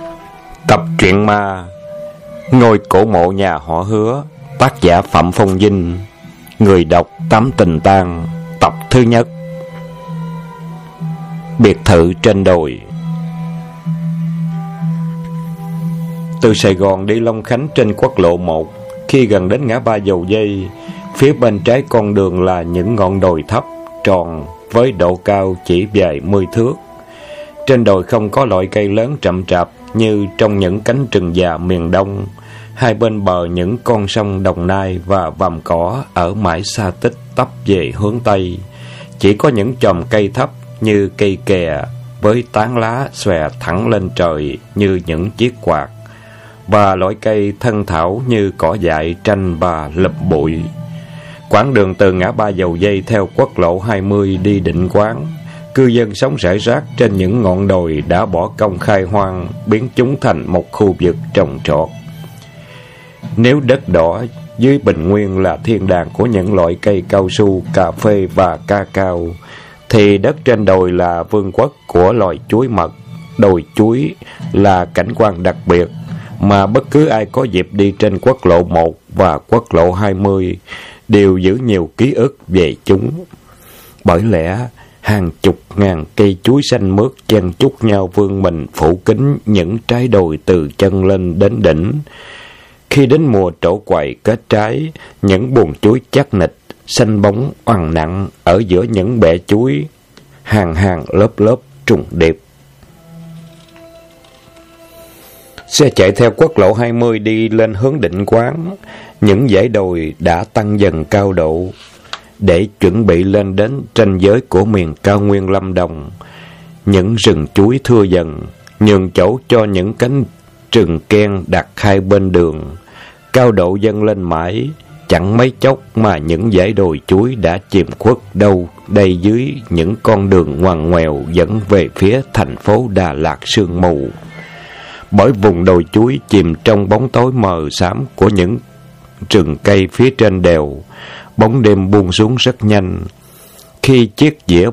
Tập truyện ma Ngôi cổ mộ nhà họ Hứa, tác giả Phạm Phong Vinh, người đọc Tám Tình Tang, tập thứ nhất. Biệt thự trên đồi. Từ Sài Gòn đi Long Khánh trên quốc lộ 1, khi gần đến ngã ba Dầu Dây, phía bên trái con đường là những ngọn đồi thấp, tròn, với độ cao chỉ vài 10 thước. Trên đồi không có loại cây lớn rậm rạp như trong những cánh rừng già miền Đông. Hai bên bờ những con sông Đồng Nai và vàm cỏ ở mãi xa tích tấp về hướng Tây. Chỉ có những chòm cây thấp như cây kè với tán lá xòe thẳng lên trời như những chiếc quạt, và loại cây thân thảo như cỏ dại, tranh và lụp bụi. Quãng đường từ ngã ba Dầu Dây theo quốc lộ 20 đi Định Quán, cư dân sống rải rác trên những ngọn đồi đã bỏ công khai hoang, biến chúng thành một khu vực trồng trọt. Nếu đất đỏ dưới bình nguyên là thiên đàng của những loại cây cao su, cà phê và ca cao, thì đất trên đồi là vương quốc của loài chuối mật. Đồi chuối là cảnh quan đặc biệt mà bất cứ ai có dịp đi trên quốc lộ 1 và quốc lộ 20 đều giữ nhiều ký ức về chúng. Bởi lẽ hàng chục ngàn cây chuối xanh mướt chen chúc nhau vươn mình phủ kín những trái đồi từ chân lên đến đỉnh. Khi đến mùa trổ quậy kết trái, những buồng chuối chắc nịch, xanh bóng oằn nặng ở giữa những bẹ chuối, hàng hàng lớp lớp trùng điệp. Xe chạy theo quốc lộ 20 đi lên hướng Định Quán. Những dãy đồi đã tăng dần cao độ để chuẩn bị lên đến ranh giới của miền cao nguyên Lâm Đồng. Những rừng chuối thưa dần, nhường chỗ cho những cánh rừng ken đặt hai bên đường. Cao độ dâng lên mãi, chẳng mấy chốc mà những dãy đồi chuối đã chìm khuất đâu đây dưới những con đường ngoằn ngoèo dẫn về phía thành phố Đà Lạt sương mù. Bởi vùng đồi chuối chìm trong bóng tối mờ xám của những rừng cây phía trên đèo, bóng đêm buông xuống rất nhanh. Khi chiếc dĩa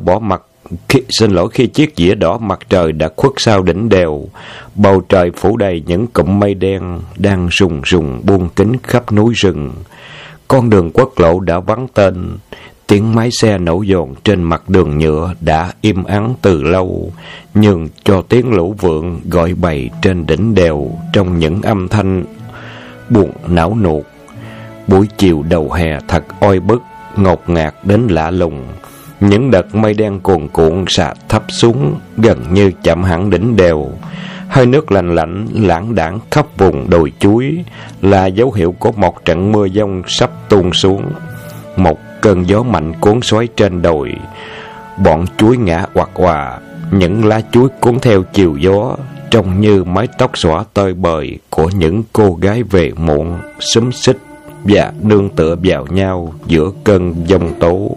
đỏ mặt trời đã khuất sau đỉnh đèo, bầu trời phủ đầy những cụm mây đen đang rùng rùng buông kính khắp núi rừng. Con đường quốc lộ đã vắng tên, tiếng máy xe nổ dồn trên mặt đường nhựa đã im ắng từ lâu, nhường cho tiếng lũ vượn gọi bầy trên đỉnh đèo trong những âm thanh buồn não nuột. Buổi chiều đầu hè thật oi bức, ngột ngạt đến lạ lùng. Những đợt mây đen cuồn cuộn xả thấp xuống, gần như chạm hẳn đỉnh đèo. Hơi nước lạnh lạnh lãng đãng khắp vùng đồi chuối là dấu hiệu của một trận mưa giông sắp tuôn xuống. Một cơn gió mạnh cuốn xoáy trên đồi, bọn chuối ngã oặt òa, những lá chuối cuốn theo chiều gió, trông như mái tóc xõa tơi bời của những cô gái về muộn, xúm xít và nương tựa vào nhau giữa cơn giông tố.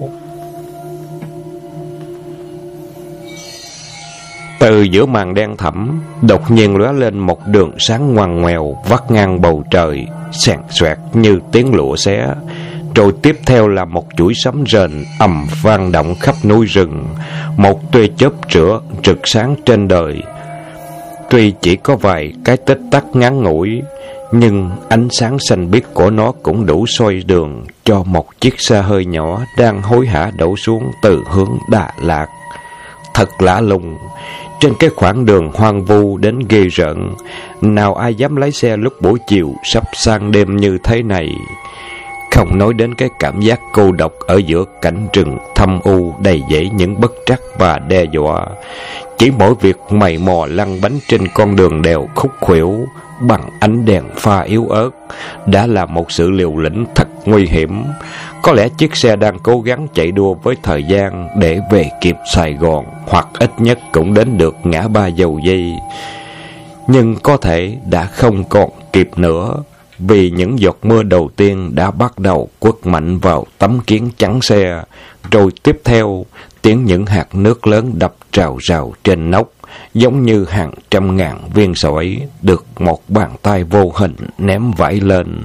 Từ giữa màn đen thẳm, đột nhiên lóe lên một đường sáng ngoằn ngoèo vắt ngang bầu trời, xẹt xoẹt như tiếng lụa xé. Rồi tiếp theo là một chuỗi sấm rền ầm vang động khắp núi rừng, một tia chớp rửa rực sáng trên đời. Tuy chỉ có vài cái tích tắc ngắn ngủi, nhưng ánh sáng xanh biếc của nó cũng đủ soi đường cho một chiếc xe hơi nhỏ đang hối hả đổ xuống từ hướng Đà Lạt. Thật lạ lùng, trên cái khoảng đường hoang vu đến ghê rợn, nào ai dám lái xe lúc buổi chiều sắp sang đêm như thế này. Không nói đến cái cảm giác cô độc ở giữa cảnh rừng thâm u đầy dẫy những bất trắc và đe dọa. Chỉ mỗi việc mày mò lăn bánh trên con đường đèo khúc khuỷu bằng ánh đèn pha yếu ớt đã là một sự liều lĩnh thật nguy hiểm. Có lẽ chiếc xe đang cố gắng chạy đua với thời gian để về kịp Sài Gòn, hoặc ít nhất cũng đến được ngã ba Dầu Dây. Nhưng có thể đã không còn kịp nữa, vì những giọt mưa đầu tiên đã bắt đầu quất mạnh vào tấm kiến chắn xe. Rồi tiếp theo, tiếng những hạt nước lớn đập rào rào trên nóc, giống như hàng trăm ngàn viên sỏi được một bàn tay vô hình ném vãi lên.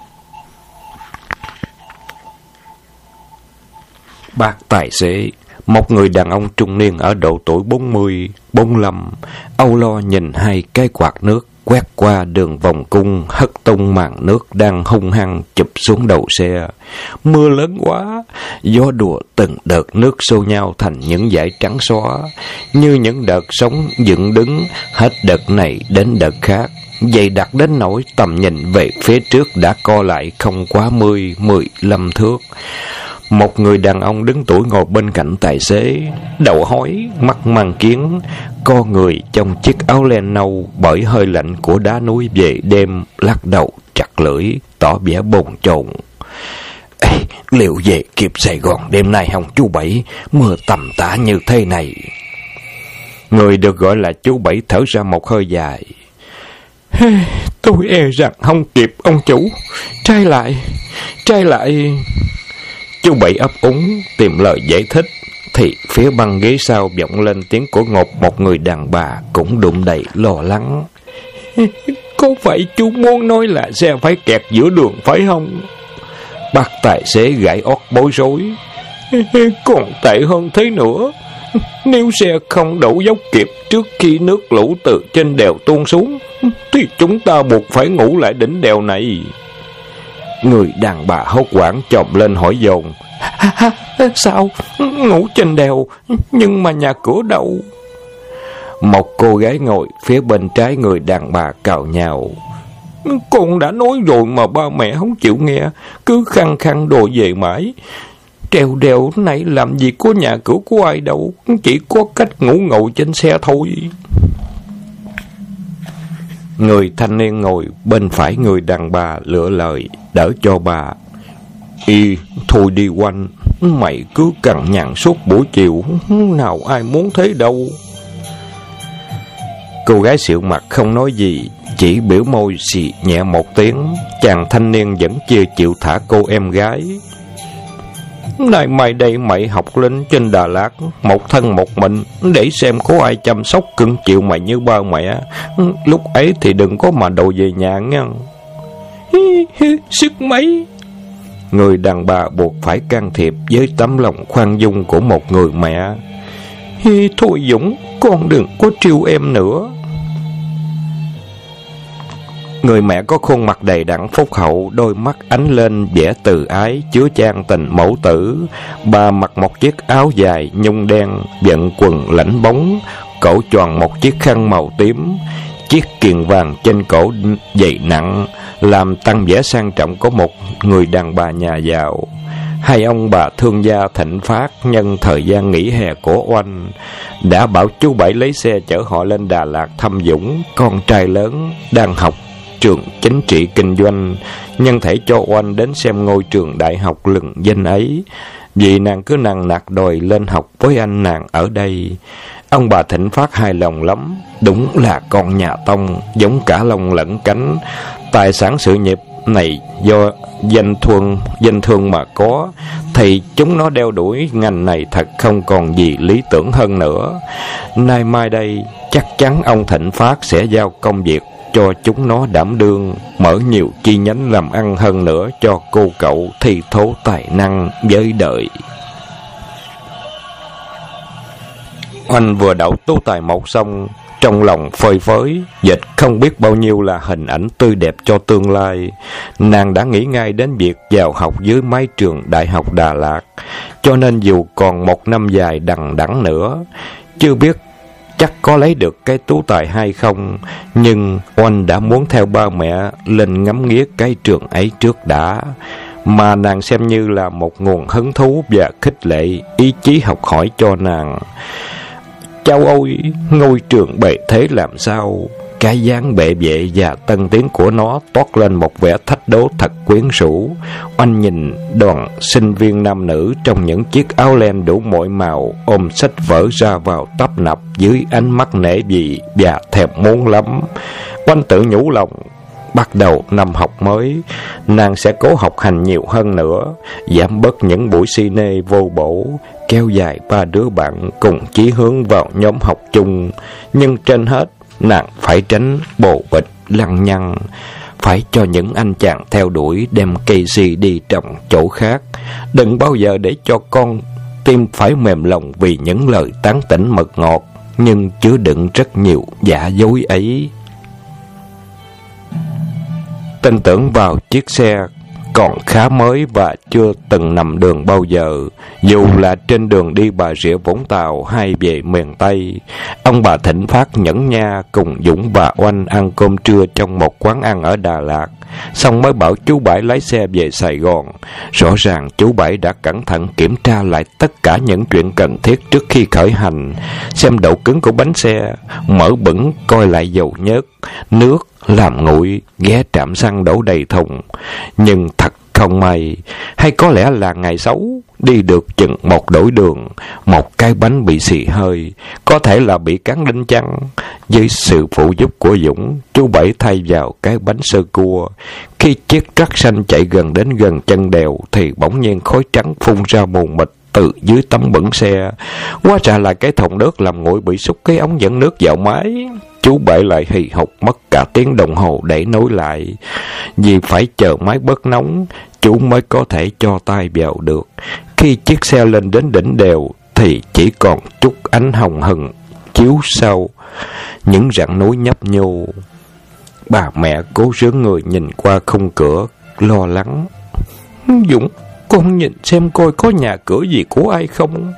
Bác tài xế, Một người đàn ông trung niên ở độ tuổi 40, 45, âu lo nhìn hai cái quạt nước quét qua đường vòng cung, hất tung màn nước đang hung hăng chụp xuống đầu xe. Mưa lớn quá, gió đùa từng đợt nước xô nhau thành những dải trắng xóa, như những đợt sóng dựng đứng, hết đợt này đến đợt khác, dày đặc đến nỗi tầm nhìn về phía trước đã co lại không quá 10-15 thước. Một người đàn ông đứng tuổi ngồi bên cạnh tài xế, đầu hói, mắt mang kiến, con người trong chiếc áo len nâu bởi hơi lạnh của đá núi về đêm, lắc đầu chặt lưỡi, tỏ vẻ bồn chồn. Liệu về kịp Sài Gòn đêm nay không chú Bảy? Mưa tầm tã như thế này. Người được gọi là chú Bảy thở ra một hơi dài. Tôi e rằng không kịp ông chủ. Trai lại. Chú Bảy ấp úng tìm lời giải thích, thì phía băng ghế sau vọng lên tiếng của một người đàn bà cũng đụng đầy lo lắng. Có phải chú muốn nói là xe phải kẹt giữa đường phải không? Bác tài xế gãi ót bối rối. Còn tệ hơn thế nữa, nếu xe không đổ dốc kịp trước khi nước lũ từ trên đèo tuôn xuống, thì chúng ta buộc phải ngủ lại đỉnh đèo này. Người đàn bà hốt hoảng chồm lên hỏi dồn. Sao? Ngủ trên đèo, nhưng mà nhà cửa đâu? Một cô gái ngồi phía bên trái người đàn bà cào nhào. Con đã nói rồi mà ba mẹ không chịu nghe, cứ khăng khăng đòi về mãi. Trèo đèo này làm gì có nhà cửa của ai đâu, chỉ có cách ngủ ngồi trên xe thôi. Người thanh niên ngồi bên phải người đàn bà lựa lời đỡ cho bà. Thôi đi Oanh, mày cứ cằn nhằn suốt buổi chiều, nào ai muốn thế đâu. Cô gái xịu mặt không nói gì, chỉ biểu môi xì nhẹ một tiếng. Chàng thanh niên vẫn chưa chịu thả cô em gái. Này mày đây, mày học lên trên Đà Lạt một thân một mình, để xem có ai chăm sóc cưng chịu mày như ba mẹ. Lúc ấy thì đừng có mà đòi về nhà nha. Sức mấy. Người đàn bà buộc phải can thiệp với tấm lòng khoan dung của một người mẹ. Thôi Dũng, con đừng có trêu em nữa. Người mẹ có khuôn mặt đầy đặn phúc hậu, đôi mắt ánh lên vẻ từ ái, chứa chan tình mẫu tử. Bà mặc một chiếc áo dài nhung đen, vận quần lãnh bóng, cổ choàng một chiếc khăn màu tím. Chiếc kiềng vàng trên cổ dày nặng, làm tăng vẻ sang trọng của một người đàn bà nhà giàu. Hai ông bà thương gia thịnh phát nhân thời gian nghỉ hè của Oanh đã bảo chú Bảy lấy xe chở họ lên Đà Lạt thăm Dũng, con trai lớn đang học trường chính trị kinh doanh, nhân thể cho Oanh đến xem ngôi trường đại học lừng danh ấy, vì nàng cứ nằng nặc đòi lên học với anh nàng ở đây. Ông bà Thịnh Phát hài lòng lắm, đúng là con nhà Tông, giống cả lông lẫn cánh. Tài sản sự nghiệp này do danh thương mà có, thì chúng nó đeo đuổi ngành này thật không còn gì lý tưởng hơn nữa. Nay mai đây chắc chắn ông Thịnh Phát sẽ giao công việc cho chúng nó đảm đương, mở nhiều chi nhánh làm ăn hơn nữa cho cô cậu thi thố tài năng với đời. Oanh vừa đậu tú tài một xong, trong lòng phơi phới, dệt không biết bao nhiêu là hình ảnh tươi đẹp cho tương lai. Nàng đã nghĩ ngay đến việc vào học dưới mái trường Đại học Đà Lạt, cho nên dù còn một năm dài đằng đẵng nữa, chưa biết chắc có lấy được cái tú tài hay không, nhưng Oanh đã muốn theo ba mẹ lên ngắm nghía cái trường ấy trước đã, mà nàng xem như là một nguồn hứng thú và khích lệ ý chí học hỏi cho nàng. Châu ôi, ngôi trường bề thế làm sao, cái dáng bệ vệ và tân tiến của nó toát lên một vẻ thách đố thật quyến rũ. Oanh nhìn đoàn sinh viên nam nữ trong những chiếc áo len đủ mọi màu, ôm sách vở ra vào tấp nập dưới ánh mắt nể dị và thèm muốn lắm. Oanh tự nhủ lòng, bắt đầu năm học mới, nàng sẽ cố học hành nhiều hơn nữa, giảm bớt những buổi cine vô bổ, kéo dài 3 đứa bạn cùng chí hướng vào nhóm học chung. Nhưng trên hết, nàng phải tránh bồ bịch lăng nhăng, phải cho những anh chàng theo đuổi đem cây si đi trồng chỗ khác. Đừng bao giờ để cho con tim phải mềm lòng vì những lời tán tỉnh mật ngọt, nhưng chứa đựng rất nhiều giả dối ấy. Tin tưởng vào chiếc xe còn khá mới và chưa từng nằm đường bao giờ, dù là trên đường đi Bà Rịa Vũng Tàu hay về miền Tây. Ông bà Thịnh Phát nhẫn nha cùng Dũng và Oanh ăn cơm trưa trong một quán ăn ở Đà Lạt, xong mới bảo chú Bảy lái xe về Sài Gòn. Rõ ràng chú Bảy đã cẩn thận kiểm tra lại tất cả những chuyện cần thiết trước khi khởi hành, xem độ cứng của bánh xe, mở bửng, coi lại dầu nhớt, nước, làm nguội, ghé trạm xăng đổ đầy thùng. Nhưng thật không may, hay có lẽ là ngày xấu, đi được chừng một đổi đường, một cái bánh bị xì hơi, có thể là bị cán đinh chăng. Với sự phụ giúp của Dũng, chú Bảy thay vào cái bánh sơ cua. Khi chiếc trắc xanh chạy gần đến gần chân đèo thì bỗng nhiên khói trắng phun ra mù mịt từ dưới tấm bửng xe. Hóa ra là cái thùng nước làm nguội bị xúc cái ống dẫn nước vào máy. Chú Bảy lại hì hục mất cả tiếng đồng hồ để nối lại, vì phải chờ máy bớt nóng chú mới có thể cho tay vào được. Khi chiếc xe lên đến đỉnh đèo thì chỉ còn chút ánh hồng hừng chiếu sau những rặng núi nhấp nhô. Bà mẹ cố rướn người nhìn qua khung cửa, lo lắng: Dũng, con nhìn xem coi có nhà cửa gì của ai không.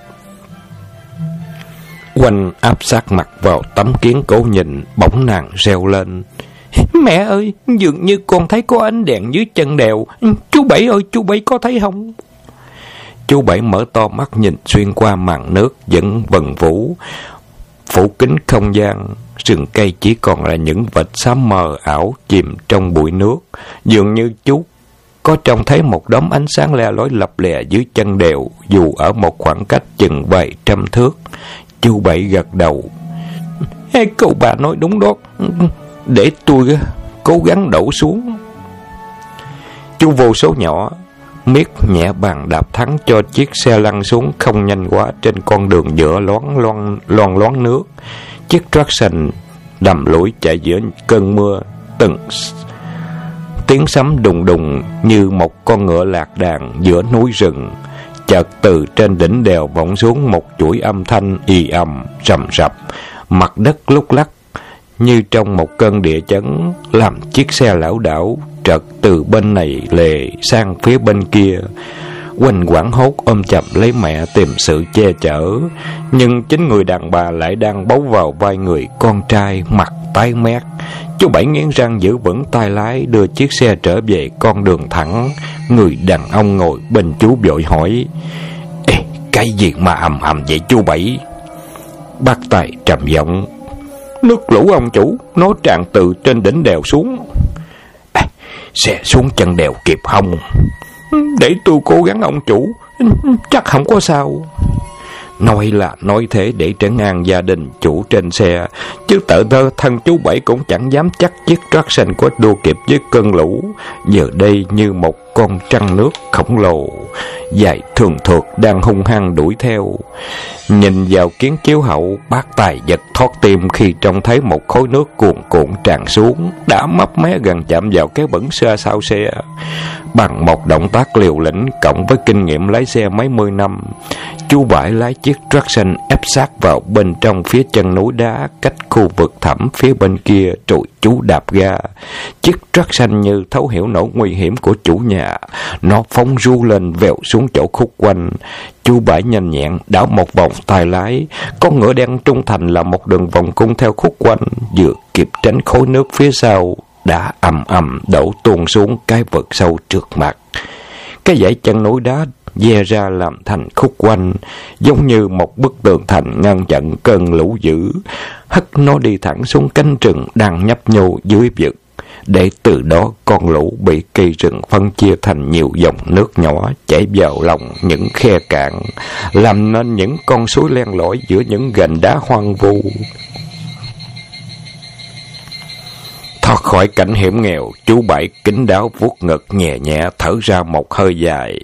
Oanh áp sát mặt vào tấm kiến cố nhìn, bỗng nàng reo lên: Mẹ ơi, dường như con thấy có ánh đèn dưới chân đèo. Chú Bảy ơi, chú Bảy có thấy không? Chú Bảy mở to mắt nhìn xuyên qua màn nước vẫn vần vũ phủ kín không gian. Rừng cây chỉ còn là những vệt xám mờ ảo chìm trong bụi nước. Dường như chú có trông thấy một đốm ánh sáng le lói lập lè dưới chân đèo, dù ở một khoảng cách chừng vài trăm thước. Chú Bảy gật đầu: Cậu bà nói đúng đó, để tôi cố gắng đổ xuống. Chú vô số nhỏ miết nhẹ bàn đạp thắng cho chiếc xe lăn xuống không nhanh quá trên con đường nhựa loang loáng nước. Chiếc traction đầm lũi chạy giữa cơn mưa, từng tiếng sấm đùng đùng như một con ngựa lạc đàn giữa núi rừng. Chợt từ trên đỉnh đèo vọng xuống một chuỗi âm thanh ì ầm rầm rập, mặt đất lúc lắc như trong một cơn địa chấn, làm chiếc xe lảo đảo trật từ bên này lề sang phía bên kia. Oanh hoảng hốt ôm chầm lấy mẹ tìm sự che chở, nhưng chính người đàn bà lại đang bấu vào vai người con trai mặt tái mét. Chú Bảy nghiến răng giữ vững tay lái, đưa chiếc xe trở về con đường thẳng. Người đàn ông ngồi bên chú vội hỏi: Ê, cái gì mà ầm ầm vậy chú Bảy? Bác Tài trầm giọng: Nước lũ ông chủ, nó tràn từ trên đỉnh đèo xuống. Xe xuống chân đèo kịp không? Để tôi cố gắng ông chủ, chắc không có sao. Nói là nói thế để trấn an gia đình chủ trên xe, chứ tự thân chú Bảy cũng chẳng dám chắc chiếc traction có đua kịp với cơn lũ. Giờ đây như một con trăng nước khổng lồ dài thường thượt đang hung hăng đuổi theo. Nhìn vào kiến chiếu hậu, bác Tài giật thót tim khi trông thấy một khối nước cuồn cuộn tràn xuống, đã mấp mé gần chạm vào cái bửng xe sau xe. Bằng một động tác liều lĩnh cộng với kinh nghiệm lái xe mấy mươi năm, chú Bảy lái chiếc traction ép sát vào bên trong phía chân núi đá cách khu vực thẳm phía bên kia, rồi chú đạp ga. Chiếc traction như thấu hiểu nỗi nguy hiểm của chủ nhà, nó phóng ru lên vèo xuống chỗ khúc quanh. Chú Bảy nhanh nhẹn đảo một vòng tay lái, con ngựa đen trung thành là một đường vòng cung theo khúc quanh, vừa kịp tránh khối nước phía sau đã ầm ầm đổ tuôn xuống cái vực sâu trước mặt. Cái dãy chân núi đá ve ra làm thành khúc quanh, giống như một bức tường thành ngăn chặn cơn lũ dữ, hất nó đi thẳng xuống cánh rừng đang nhấp nhô dưới vực. Để từ đó con lũ bị cây rừng phân chia thành nhiều dòng nước nhỏ chảy vào lòng những khe cạn, làm nên những con suối len lỏi giữa những gành đá hoang vu. Thoát khỏi cảnh hiểm nghèo, chú Bảy kín đáo vuốt ngực nhẹ nhẹ thở ra một hơi dài.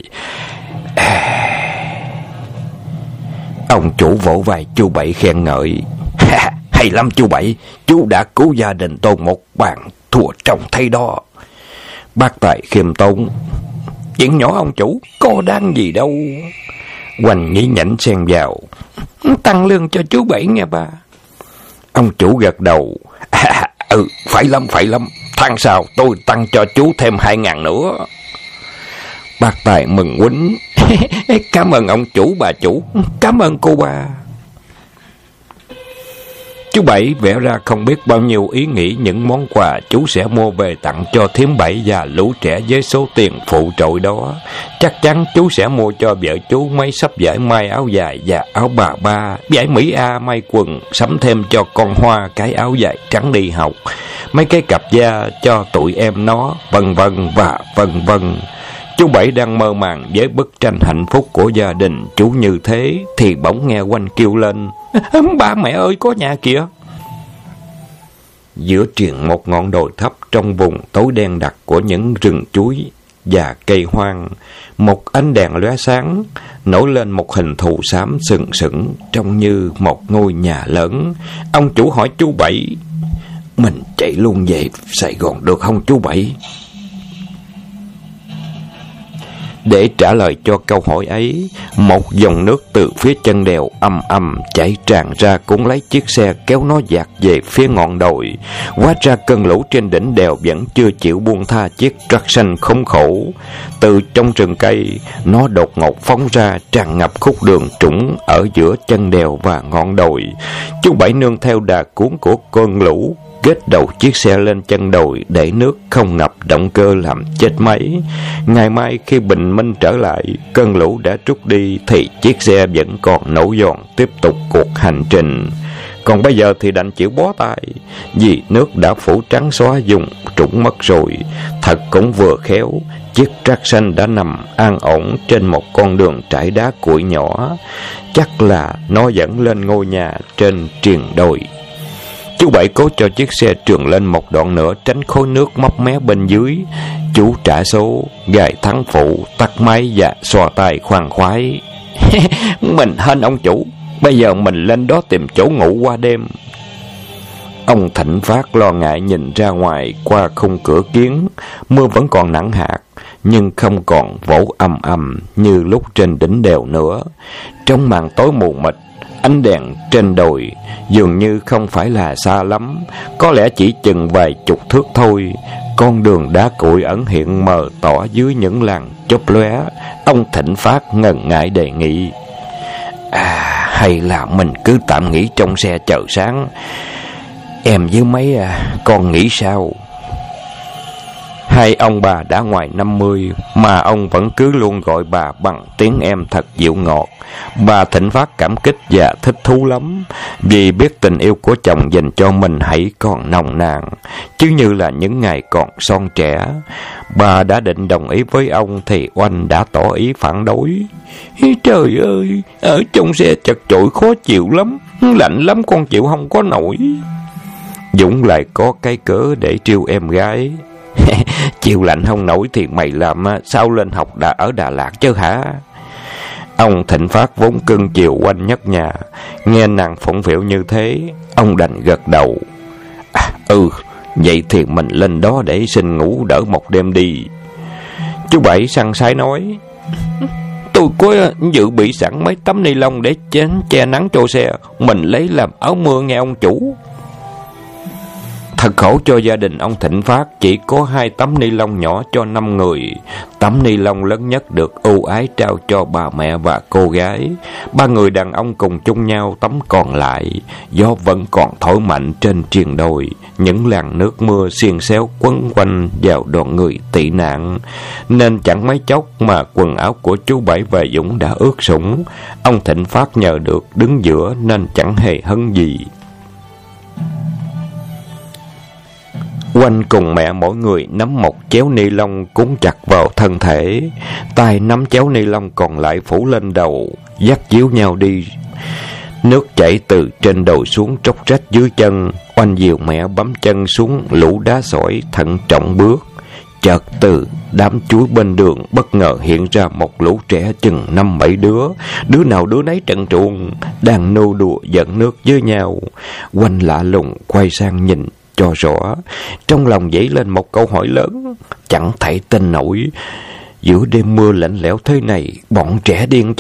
Ông chủ vỗ vai chú Bảy khen ngợi: Hay lắm chú Bảy, chú đã cứu gia đình tôi một bàn thua trông thấy đó. Bác Tài khiêm tốn: Chuyện nhỏ ông chủ, có đáng gì đâu. Oanh nhí nhảnh xen vào. Tăng lương cho chú Bảy nghe ba. Ông chủ gật đầu. Phải lắm. Tháng sau tôi tăng cho chú thêm 2.000 nữa. Bác Tài mừng quýnh. Cảm ơn ông chủ, bà chủ. Cảm ơn cô ba. Chú Bảy vẽ ra không biết bao nhiêu ý nghĩ những món quà chú sẽ mua về tặng cho thím Bảy và lũ trẻ với số tiền phụ trội đó. Chắc chắn chú sẽ mua cho vợ chú mấy sắp vải may áo dài và áo bà ba, vải Mỹ A may quần, sắm thêm cho con Hoa cái áo dài trắng đi học, mấy cái cặp da cho tụi em nó, vân vân và vân vân. Chú Bảy đang mơ màng với bức tranh hạnh phúc của gia đình chú như thế thì bỗng nghe Oanh kêu lên. Ba mẹ ơi, có nhà kìa. Giữa triền một ngọn đồi thấp trong vùng tối đen đặc của những rừng chuối và cây hoang, một ánh đèn lóe sáng nổi lên một hình thù xám sừng sững trông như một ngôi nhà lớn. Ông chủ hỏi chú Bảy. Mình chạy luôn về Sài Gòn được không chú Bảy? Để trả lời cho câu hỏi ấy, một dòng nước từ phía chân đèo ầm ầm chảy tràn ra cuốn lấy chiếc xe kéo nó dạt về phía ngọn đồi. Hóa ra cơn lũ trên đỉnh đèo vẫn chưa chịu buông tha chiếc truck xanh khốn khổ. Từ trong rừng cây, nó đột ngột phóng ra tràn ngập khúc đường trũng ở giữa chân đèo và ngọn đồi. Chú Bảy nương theo đà cuốn của cơn lũ, kết đầu chiếc xe lên chân đồi để nước không ngập động cơ làm chết máy. Ngày mai khi bình minh trở lại, cơn lũ đã trút đi thì chiếc xe vẫn còn nổ giòn tiếp tục cuộc hành trình. Còn bây giờ thì đành chịu bó tay, vì nước đã phủ trắng xóa vùng trũng mất rồi. Thật cũng vừa khéo, chiếc truck xanh đã nằm an ổn trên một con đường trải đá cuội nhỏ. Chắc là nó dẫn lên ngôi nhà trên triền đồi. Chú Bảy cố cho chiếc xe trườn lên một đoạn nữa tránh khối nước móc mé bên dưới. Chú trả số, gài thắng phụ, tắt máy và xoa tay khoan khoái. Mình hên ông chủ, bây giờ mình lên đó tìm chỗ ngủ qua đêm. Ông Thịnh Phát lo ngại nhìn ra ngoài qua khung cửa kiến. Mưa vẫn còn nặng hạt, nhưng không còn vỗ ầm ầm như lúc trên đỉnh đèo nữa. Trong màn tối mù mịt, ánh đèn trên đồi dường như không phải là xa lắm, có lẽ chỉ chừng vài chục thước thôi. Con đường đá cuội ẩn hiện mờ tỏ dưới những làn chớp lóe. Ông Thịnh Phát ngần ngại đề nghị. Hay là mình cứ tạm nghỉ trong xe chờ sáng. Em với mấy con nghĩ sao? Hai ông bà đã ngoài 50 mà ông vẫn cứ luôn gọi bà bằng tiếng em thật dịu ngọt. Bà Thịnh Phát cảm kích và thích thú lắm, vì biết tình yêu của chồng dành cho mình hãy còn nồng nàn, chứ như là những ngày còn son trẻ. Bà đã định đồng ý với ông thì Oanh đã tỏ ý phản đối. Trời ơi, ở trong xe chật chội khó chịu lắm, lạnh lắm con chịu không có nổi. Dũng lại có cái cớ để trêu em gái. Chịu lạnh không nổi thì mày làm sao lên học ở Đà Lạt chứ hả? Ông Thịnh Phát vốn cưng chiều Oanh nhất nhà, nghe nàng phụng phịu như thế, ông đành gật đầu. Vậy thì mình lên đó để xin ngủ đỡ một đêm đi. Chú Bảy săn sái nói. Tôi có dự bị sẵn mấy tấm ni lông để che nắng cho xe, mình lấy làm áo mưa nghe ông chủ. Thật khổ cho gia đình ông Thịnh Phát, chỉ có 2 tấm ni lông nhỏ cho 5 người. Tấm ni lông lớn nhất được ưu ái trao cho bà mẹ và cô gái. 3 người đàn ông cùng chung nhau tấm còn lại. Gió vẫn còn thổi mạnh trên triền đồi, những làn nước mưa xiên xéo quấn quanh vào đoàn người tị nạn, nên chẳng mấy chốc mà quần áo của chú Bảy và Dũng đã ướt sũng. Ông Thịnh Phát nhờ được đứng giữa nên chẳng hề hấn gì. Oanh cùng mẹ mỗi người nắm một chéo ni lông cuốn chặt vào thân thể, tay nắm chéo ni lông còn lại phủ lên đầu, dắt díu nhau đi. Nước chảy từ trên đồi xuống tróc rách dưới chân. Oanh dìu mẹ bấm chân xuống lũ đá sỏi, thận trọng bước. Chợt từ đám chuối bên đường bất ngờ hiện ra một lũ trẻ chừng 5-7 đứa, đứa nào đứa nấy trần truồng, đang nô đùa giận nước với nhau. Oanh lạ lùng quay sang nhìn cho rõ, trong lòng dấy lên một câu hỏi lớn, chẳng thể tin nổi. Giữa đêm mưa lạnh lẽo thế này, bọn trẻ điên chắc.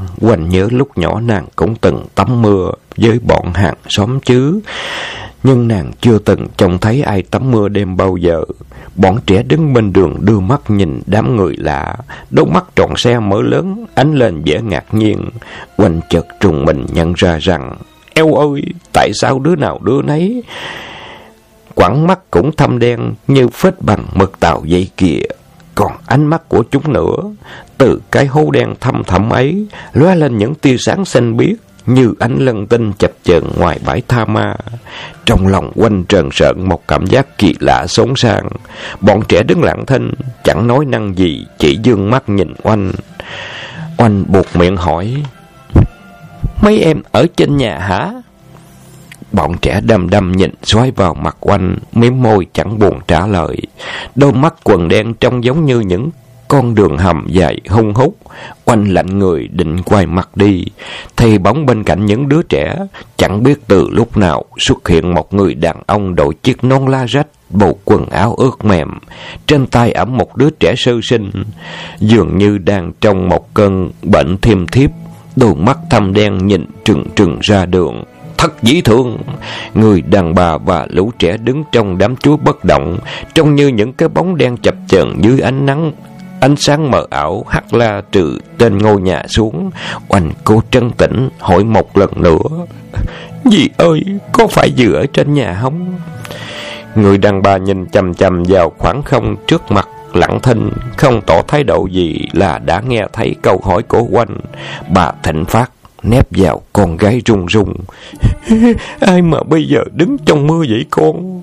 Oanh nhớ lúc nhỏ nàng cũng từng tắm mưa với bọn hàng xóm chứ, nhưng nàng chưa từng trông thấy ai tắm mưa đêm bao giờ. Bọn trẻ đứng bên đường đưa mắt nhìn đám người lạ, đôi mắt tròn xe mở lớn, ánh lên vẻ ngạc nhiên. Oanh chợt trùng mình nhận ra rằng, eo ơi, tại sao đứa nào đứa nấy quẳng mắt cũng thâm đen như phết bằng mực tàu vậy kìa. Còn ánh mắt của chúng nữa, từ cái hố đen thâm thẳm ấy lóe lên những tia sáng xanh biếc như ánh lân tinh chập chờn ngoài bãi tha ma. Trong lòng Oanh trờn sợn một cảm giác kỳ lạ xốn sang. Bọn trẻ đứng lặng thinh, chẳng nói năng gì, chỉ dương mắt nhìn Oanh. Oanh buột miệng hỏi, mấy em ở trên nhà hả? Bọn trẻ đăm đăm nhìn xoáy vào mặt Oanh, mím môi chẳng buồn trả lời. Đôi mắt quần đen trông giống như những con đường hầm dài hung hút. Oanh lạnh người định quay mặt đi, thì bỗng bên cạnh những đứa trẻ, chẳng biết từ lúc nào xuất hiện một người đàn ông đội chiếc nón lá rách, bộ quần áo ướt mềm, trên tay ẵm một đứa trẻ sơ sinh, dường như đang trong một cơn bệnh thiêm thiếp. Đôi mắt thâm đen nhìn trừng trừng ra đường. Thất dĩ thương, người đàn bà và lũ trẻ đứng trong đám chuối bất động, trông như những cái bóng đen chập chờn dưới ánh nắng. Ánh sáng mờ ảo hắt la từ trên ngôi nhà xuống. Oanh cố trấn tĩnh hỏi một lần nữa, dì ơi, có phải dì ở trên nhà không? Người đàn bà nhìn chằm chằm vào khoảng không trước mặt, lặng thinh, không tỏ thái độ gì là đã nghe thấy câu hỏi của Oanh. Bà Thịnh Phát nép vào con gái run run. Ai mà bây giờ đứng trong mưa vậy con?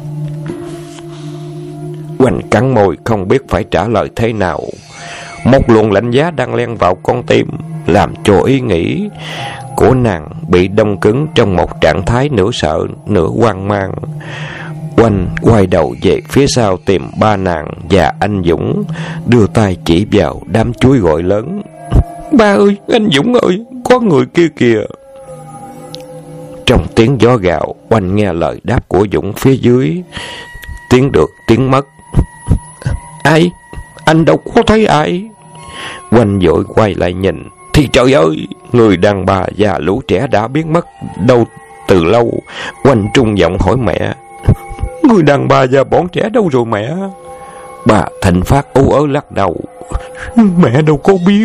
Oanh cắn môi không biết phải trả lời thế nào. Một luồng lạnh giá đang len vào con tim, làm cho ý nghĩ của nàng bị đông cứng trong một trạng thái nửa sợ nửa hoang mang. Oanh quay đầu về phía sau tìm ba nàng và anh Dũng, đưa tay chỉ vào đám chuối gọi lớn, ba ơi, anh Dũng ơi, có người kia kìa. Trong tiếng gió gào, Oanh nghe lời đáp của Dũng phía dưới, tiếng được tiếng mất. Ai? Anh đâu có thấy ai. Oanh vội quay lại nhìn, thì trời ơi, người đàn bà và lũ trẻ đã biến mất đâu từ lâu. Oanh trung giọng hỏi mẹ, người đàn bà và bọn trẻ đâu rồi mẹ? Bà Thịnh Phát ú ớ lắc đầu, mẹ đâu có biết.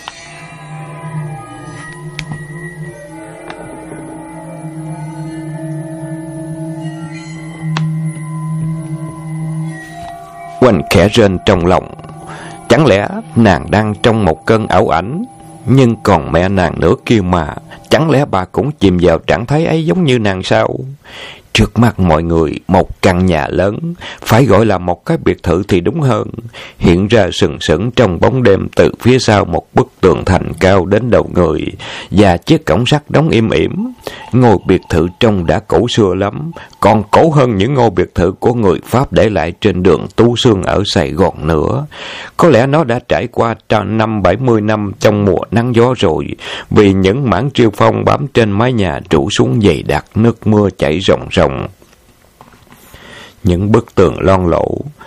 Oanh khẽ rên trong lòng, chẳng lẽ nàng đang trong một cơn ảo ảnh? Nhưng còn mẹ nàng nữa kia mà, chẳng lẽ bà cũng chìm vào trạng thái ấy giống như nàng sao? Trước mắt mọi người, một căn nhà lớn, phải gọi là một cái biệt thự thì đúng hơn, hiện ra sừng sững trong bóng đêm từ phía sau một bức tường thành cao đến đầu người, và chiếc cổng sắt đóng im ỉm. Ngôi biệt thự trông đã cổ xưa lắm, còn cổ hơn những ngôi biệt thự của người Pháp để lại trên đường Tú Xương ở Sài Gòn nữa. Có lẽ nó đã trải qua 50-70 năm trong mùa nắng gió rồi, vì những mảng triêu phong bám trên mái nhà trụ xuống dày đặc, nước mưa chảy ròng ròng. Những bức tường loang lổ,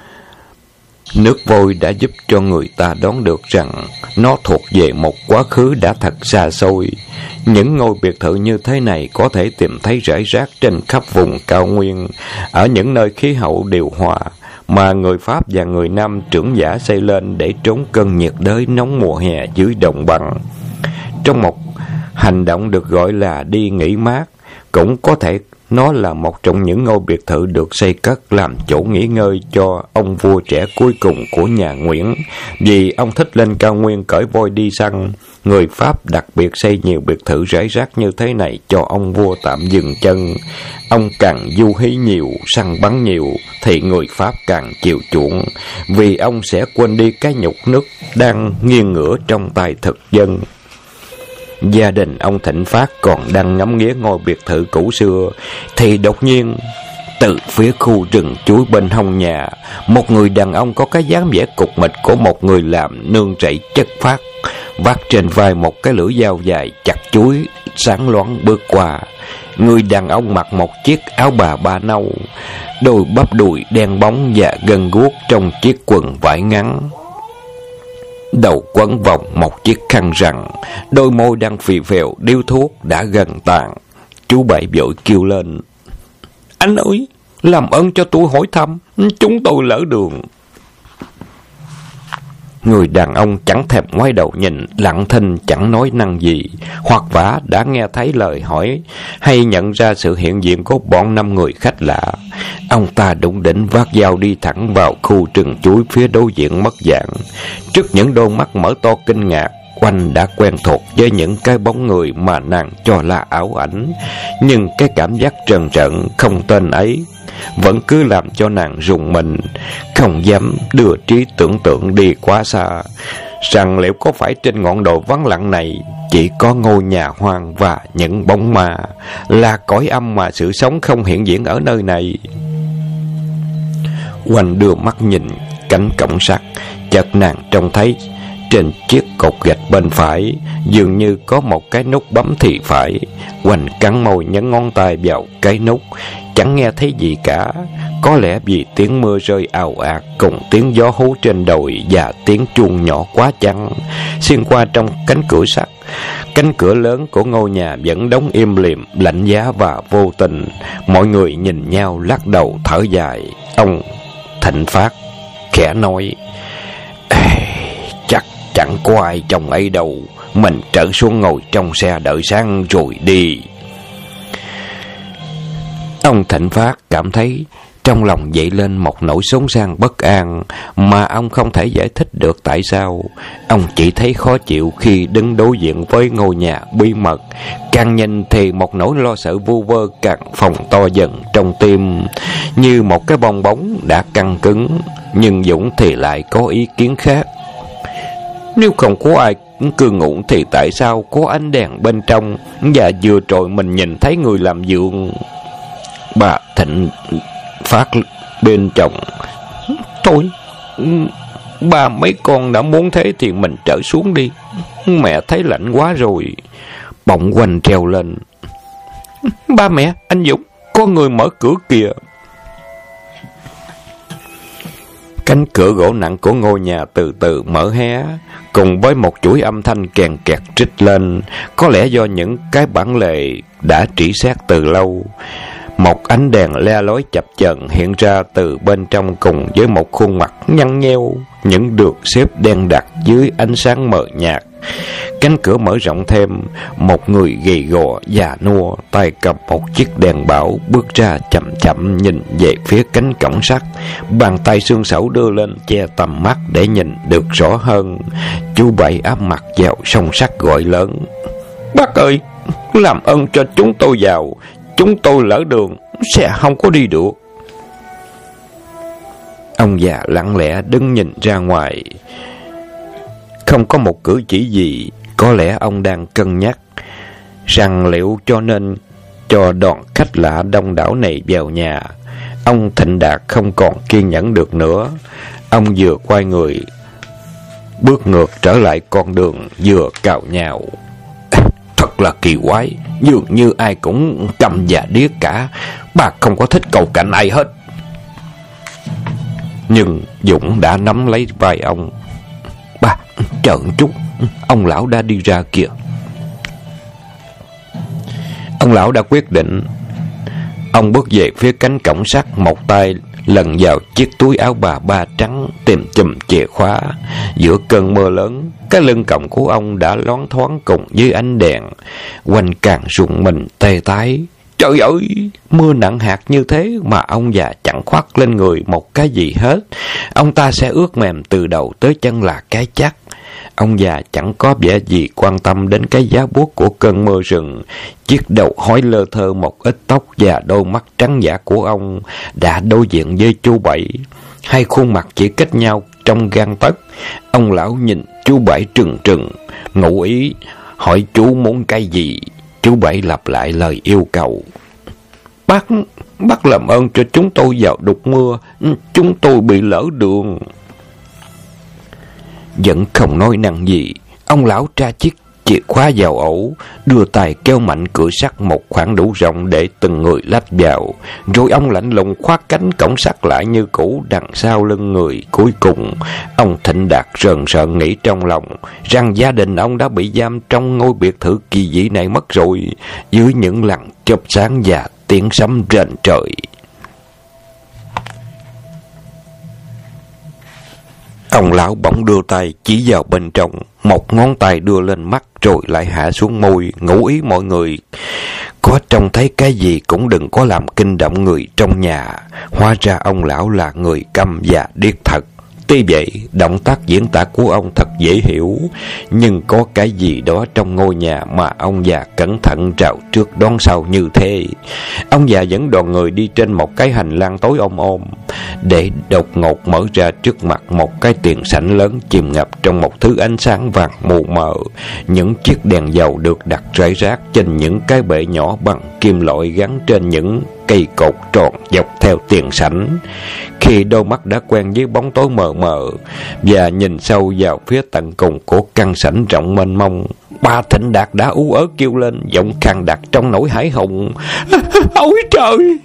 nước vôi đã giúp cho người ta đoán được rằng nó thuộc về một quá khứ đã thật xa xôi. Những ngôi biệt thự như thế này có thể tìm thấy rải rác trên khắp vùng cao nguyên, ở những nơi khí hậu điều hòa, mà người Pháp và người Nam trưởng giả xây lên để trốn cơn nhiệt đới nóng mùa hè dưới đồng bằng. Trong một hành động được gọi là đi nghỉ mát, cũng có thể nó là một trong những ngôi biệt thự được xây cất làm chỗ nghỉ ngơi cho ông vua trẻ cuối cùng của nhà Nguyễn. Vì ông thích lên cao nguyên cởi voi đi săn, người Pháp đặc biệt xây nhiều biệt thự rải rác như thế này cho ông vua tạm dừng chân. Ông càng du hí nhiều, săn bắn nhiều, thì người Pháp càng chiều chuộng, vì ông sẽ quên đi cái nhục nước đang nghiêng ngửa trong tay thực dân. Gia đình ông Thịnh Phát còn đang ngắm nghía ngôi biệt thự cũ xưa, thì đột nhiên từ phía khu rừng chuối bên hông nhà, một người đàn ông có cái dáng vẻ cục mịch của một người làm nương rẫy chất phác, vác trên vai một cái lưỡi dao dài chặt chuối, sáng loáng bước qua. Người đàn ông mặc một chiếc áo bà ba nâu, đôi bắp đùi đen bóng và gân guốc trong chiếc quần vải ngắn. đầu quấn vòng một chiếc khăn rằn, đôi môi đang phì phèo, điếu thuốc đã gần tàn. Chú Bảy vội kêu lên: "Anh ơi, làm ơn cho tôi hỏi thăm, chúng tôi lỡ đường." Người đàn ông chẳng thèm ngoái đầu nhìn, lặng thinh chẳng nói năng gì, hoặc vả đã nghe thấy lời hỏi hay nhận ra sự hiện diện của bọn 5 người khách lạ. Ông ta đủng đỉnh vác dao đi thẳng vào khu rừng chuối phía đối diện mất dạng. Trước những đôi mắt mở to kinh ngạc, Oanh đã quen thuộc với những cái bóng người mà nàng cho là ảo ảnh, nhưng cái cảm giác trần trợn không tên ấy vẫn cứ làm cho nàng rùng mình, không dám đưa trí tưởng tượng đi quá xa, rằng liệu có phải trên ngọn đồi vắng lặng này chỉ có ngôi nhà hoang và những bóng ma, là cõi âm mà sự sống không hiện diện ở nơi này. Oanh đưa mắt nhìn cánh cổng sắt, chợt nàng trông thấy trên chiếc cột gạch bên phải dường như có một cái nút bấm thì phải. Oanh cắn môi nhấn ngón tay vào cái nút, chẳng nghe thấy gì cả. Có lẽ vì tiếng mưa rơi ào ạt cùng tiếng gió hú trên đồi và tiếng chuông nhỏ quá chăng xuyên qua trong cánh cửa sắt. Cánh cửa lớn của ngôi nhà vẫn đóng im lìm, lạnh giá và vô tình. Mọi người nhìn nhau lắc đầu thở dài. Ông Thịnh Phát khẽ nói: "Chắc chẳng có ai trong ấy đâu, mình trở xuống ngồi trong xe đợi sáng rồi đi." Ông Thịnh Phát cảm thấy trong lòng dậy lên một nỗi xốn sang bất an mà ông không thể giải thích được tại sao. Ông chỉ thấy khó chịu khi đứng đối diện với ngôi nhà bí mật. Càng nhìn thì một nỗi lo sợ vu vơ càng phồng to dần trong tim, như một cái bong bóng đã căng cứng. Nhưng Dũng thì lại có ý kiến khác. Nếu không có ai cư ngụ thì tại sao có ánh đèn bên trong, và vừa rồi mình nhìn thấy người làm dượng? Bà Thịnh Phát bên chồng: "Thôi, ba mấy con đã muốn thế thì mình trở xuống đi, mẹ thấy lạnh quá rồi." Bỗng Oanh treo lên: "Ba mẹ, anh Dũng, có người mở cửa kìa." Cánh cửa gỗ nặng của ngôi nhà từ từ mở hé, cùng với một chuỗi âm thanh kèn kẹt trích lên, có lẽ do những cái bản lề đã trĩ xét từ lâu. Một ánh đèn le lói chập chờn hiện ra từ bên trong cùng với một khuôn mặt nhăn nheo, những đường xếp đen đặc dưới ánh sáng mờ nhạt. Cánh cửa mở rộng thêm, một người gầy gò già nua, tay cầm một chiếc đèn bảo bước ra chậm chậm nhìn về phía cánh cổng sắt. Bàn tay xương sẩu đưa lên che tầm mắt để nhìn được rõ hơn. Chú Bảy áp mặt vào song sắt gọi lớn: "Bác ơi, làm ơn cho chúng tôi vào, chúng tôi lỡ đường sẽ không có đi được." Ông già lặng lẽ đứng nhìn ra ngoài, không có một cử chỉ gì. Có lẽ ông đang cân nhắc rằng liệu cho nên cho đoàn khách lạ đông đảo này vào nhà. Ông Thịnh Đạt không còn kiên nhẫn được nữa. Ông vừa quay người bước ngược trở lại con đường, vừa cào nhào: "Thật là kỳ quái, dường như ai cũng câm và điếc cả. Bà không có thích cầu cạnh ai hết." Nhưng Dũng đã nắm lấy vai ông: "Ba, chờ một chút, ông lão đã đi ra kìa." Ông lão đã quyết định. Ông bước về phía cánh cổng sắt, một tay lần vào chiếc túi áo bà ba trắng tìm chùm chìa khóa. Giữa cơn mưa lớn, cái lưng còng của ông đã loáng thoáng cùng với ánh đèn. Oanh càng rùng mình tê tái. Trời ơi, mưa nặng hạt như thế mà ông già chẳng khoác lên người một cái gì hết. Ông ta sẽ ướt mềm từ đầu tới chân là cái chắc. Ông già chẳng có vẻ gì quan tâm đến cái giá buốt của cơn mưa rừng. Chiếc đầu hói lơ thơ một ít tóc và đôi mắt trắng dã của ông đã đối diện với chú Bảy. Hai khuôn mặt chỉ cách nhau trong gang tấc. Ông lão nhìn chú Bảy trừng trừng, ngụ ý hỏi chú muốn cái gì. Chú Bảy lặp lại lời yêu cầu: Bác làm ơn cho chúng tôi vào đục mưa, chúng tôi bị lỡ đường." Vẫn không nói năng gì, ông lão tra chiếc chìa khóa vào ổ, đưa tay kéo mạnh cửa sắt một khoảng đủ rộng để từng người lách vào. Rồi ông lạnh lùng khoác cánh cổng sắt lại như cũ đằng sau lưng người. Cuối cùng, ông Thịnh Đạt rờn rợn nghĩ trong lòng rằng gia đình ông đã bị giam trong ngôi biệt thự kỳ dị này mất rồi, dưới những làn chớp sáng và tiếng sấm rền trời. Ông lão bỗng đưa tay chỉ vào bên trong, một ngón tay đưa lên mắt rồi lại hạ xuống môi, ngụ ý mọi người có trông thấy cái gì cũng đừng có làm kinh động người trong nhà. Hóa ra ông lão là người câm và điếc thật. Tuy vậy, động tác diễn tả của ông thật dễ hiểu, nhưng có cái gì đó trong ngôi nhà mà ông già cẩn thận rào trước đón sau như thế. Ông già dẫn đoàn người đi trên một cái hành lang tối om om, để đột ngột mở ra trước mặt một cái tiền sảnh lớn chìm ngập trong một thứ ánh sáng vàng mù mờ. Những chiếc đèn dầu được đặt rải rác trên những cái bệ nhỏ bằng kim loại gắn trên những cây cột tròn dọc theo tiền sảnh. Khi đôi mắt đã quen với bóng tối mờ mờ và nhìn sâu vào phía tận cùng của căn sảnh rộng mênh mông, bà Thịnh Đạt đã ú ớ kêu lên, giọng khàn đặc trong nỗi hãi hùng: ôi trời!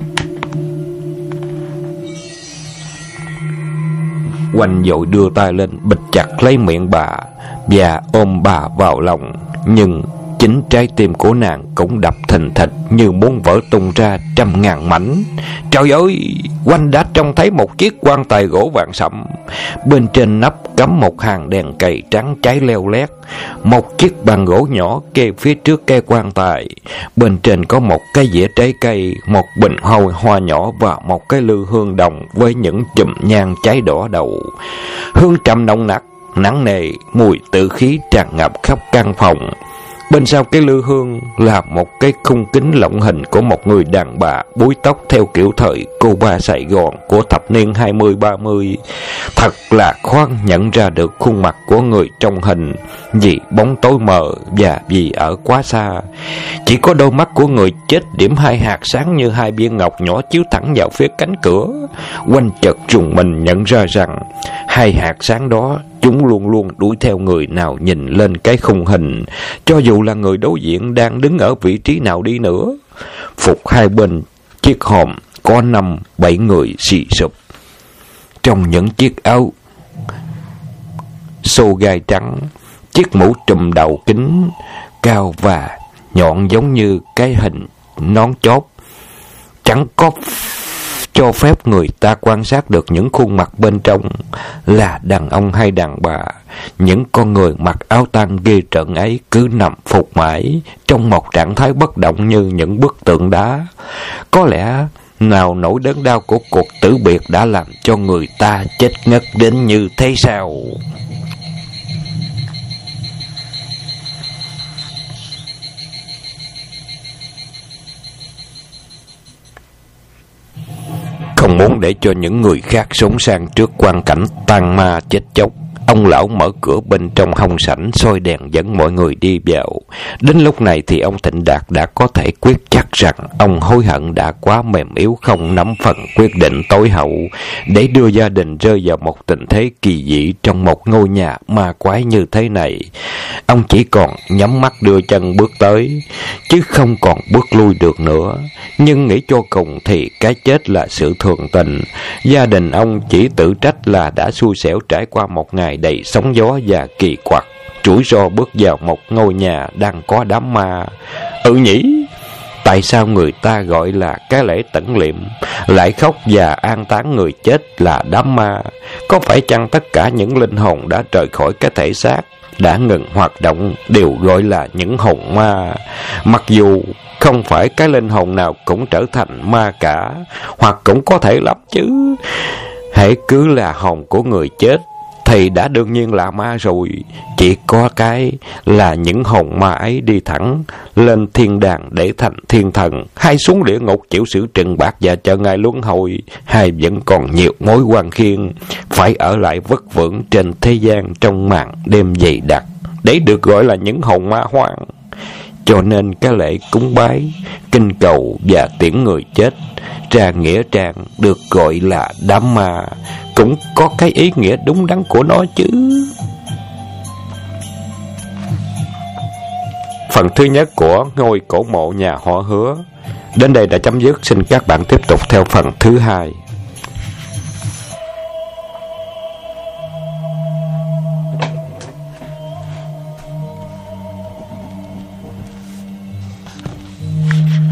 Oanh vội đưa tay lên bịt chặt lấy miệng bà và ôm bà vào lòng, nhưng chính trái tim của nàng cũng đập thình thịch như muốn vỡ tung ra trăm ngàn mảnh. Trời ơi! Oanh đã trông thấy một chiếc quan tài gỗ vàng sậm, bên trên nắp cắm một hàng đèn cầy trắng cháy leo lét. Một chiếc bàn gỗ nhỏ kê phía trước cái quan tài, bên trên có một cái dĩa trái cây, một bình hoa nhỏ và một cái lư hương đồng với những chùm nhang cháy đỏ đầu. Hương trầm nồng nặc, nặng nề, mùi tử khí tràn ngập khắp căn phòng. Bên sau cái lư hương là một cái khung kính lộng hình của một người đàn bà búi tóc theo kiểu thời cô ba Sài Gòn của thập niên 20-30. Thật là khó nhận ra được khuôn mặt của người trong hình, vì bóng tối mờ và vì ở quá xa. Chỉ có đôi mắt của người chết điểm hai hạt sáng như hai viên ngọc nhỏ chiếu thẳng vào phía cánh cửa. Oanh chợt rùng mình nhận ra rằng hai hạt sáng đó, chúng luôn luôn đuổi theo người nào nhìn lên cái khung hình, cho dù là người đối diện đang đứng ở vị trí nào đi nữa. Phục hai bên chiếc hòm có 5-7 người xì sụp, trong những chiếc áo xô gai trắng, chiếc mũ trùm đầu kính cao và nhọn giống như cái hình nón chóp, chẳng có cho phép người ta quan sát được những khuôn mặt bên trong là đàn ông hay đàn bà. Những con người mặc áo tang ghê rợn ấy cứ nằm phục mãi trong một trạng thái bất động như những bức tượng đá. Có lẽ nào nỗi đớn đau của cuộc tử biệt đã làm cho người ta chết ngất đến như thế sao? Không muốn để cho những người khác sống sang trước quang cảnh tang ma chết chóc, ông lão mở cửa bên trong hông sảnh, soi đèn dẫn mọi người đi vào. Đến lúc này thì ông Thịnh Đạt đã có thể quyết chắc rằng ông hối hận đã quá mềm yếu, không nắm phần quyết định tối hậu để đưa gia đình rơi vào một tình thế kỳ dị trong một ngôi nhà ma quái như thế này. Ông chỉ còn nhắm mắt đưa chân bước tới, chứ không còn bước lui được nữa. Nhưng nghĩ cho cùng thì cái chết là sự thường tình. Gia đình ông chỉ tự trách là đã xui xẻo trải qua một ngày đầy sóng gió và kỳ quặc, rủi ro bước vào một ngôi nhà đang có đám ma. Nhỉ? Tại sao người ta gọi là cái lễ tẩn liệm, lại khóc và an táng người chết là đám ma? Có phải chăng tất cả những linh hồn đã rời khỏi cái thể xác, đã ngừng hoạt động đều gọi là những hồn ma? Mặc dù không phải cái linh hồn nào cũng trở thành ma cả, hoặc cũng có thể lắm chứ. Hễ cứ là hồn của người chết thì đã đương nhiên là ma rồi. Chỉ có cái là những hồn ma ấy đi thẳng lên thiên đàng để thành thiên thần, hay xuống địa ngục chịu sự trừng phạt và chờ ngày luân hồi, hay vẫn còn nhiều mối quan khiên phải ở lại vất vưởng trên thế gian trong màn đêm dày đặc để được gọi là những hồn ma hoang. Cho nên cái lễ cúng bái, kinh cầu và tiễn người chết ra nghĩa trang được gọi là đám ma, cũng có cái ý nghĩa đúng đắn của nó chứ. Phần thứ nhất của ngôi cổ mộ nhà họ Hứa đến đây đã chấm dứt. Xin các bạn tiếp tục theo phần thứ hai.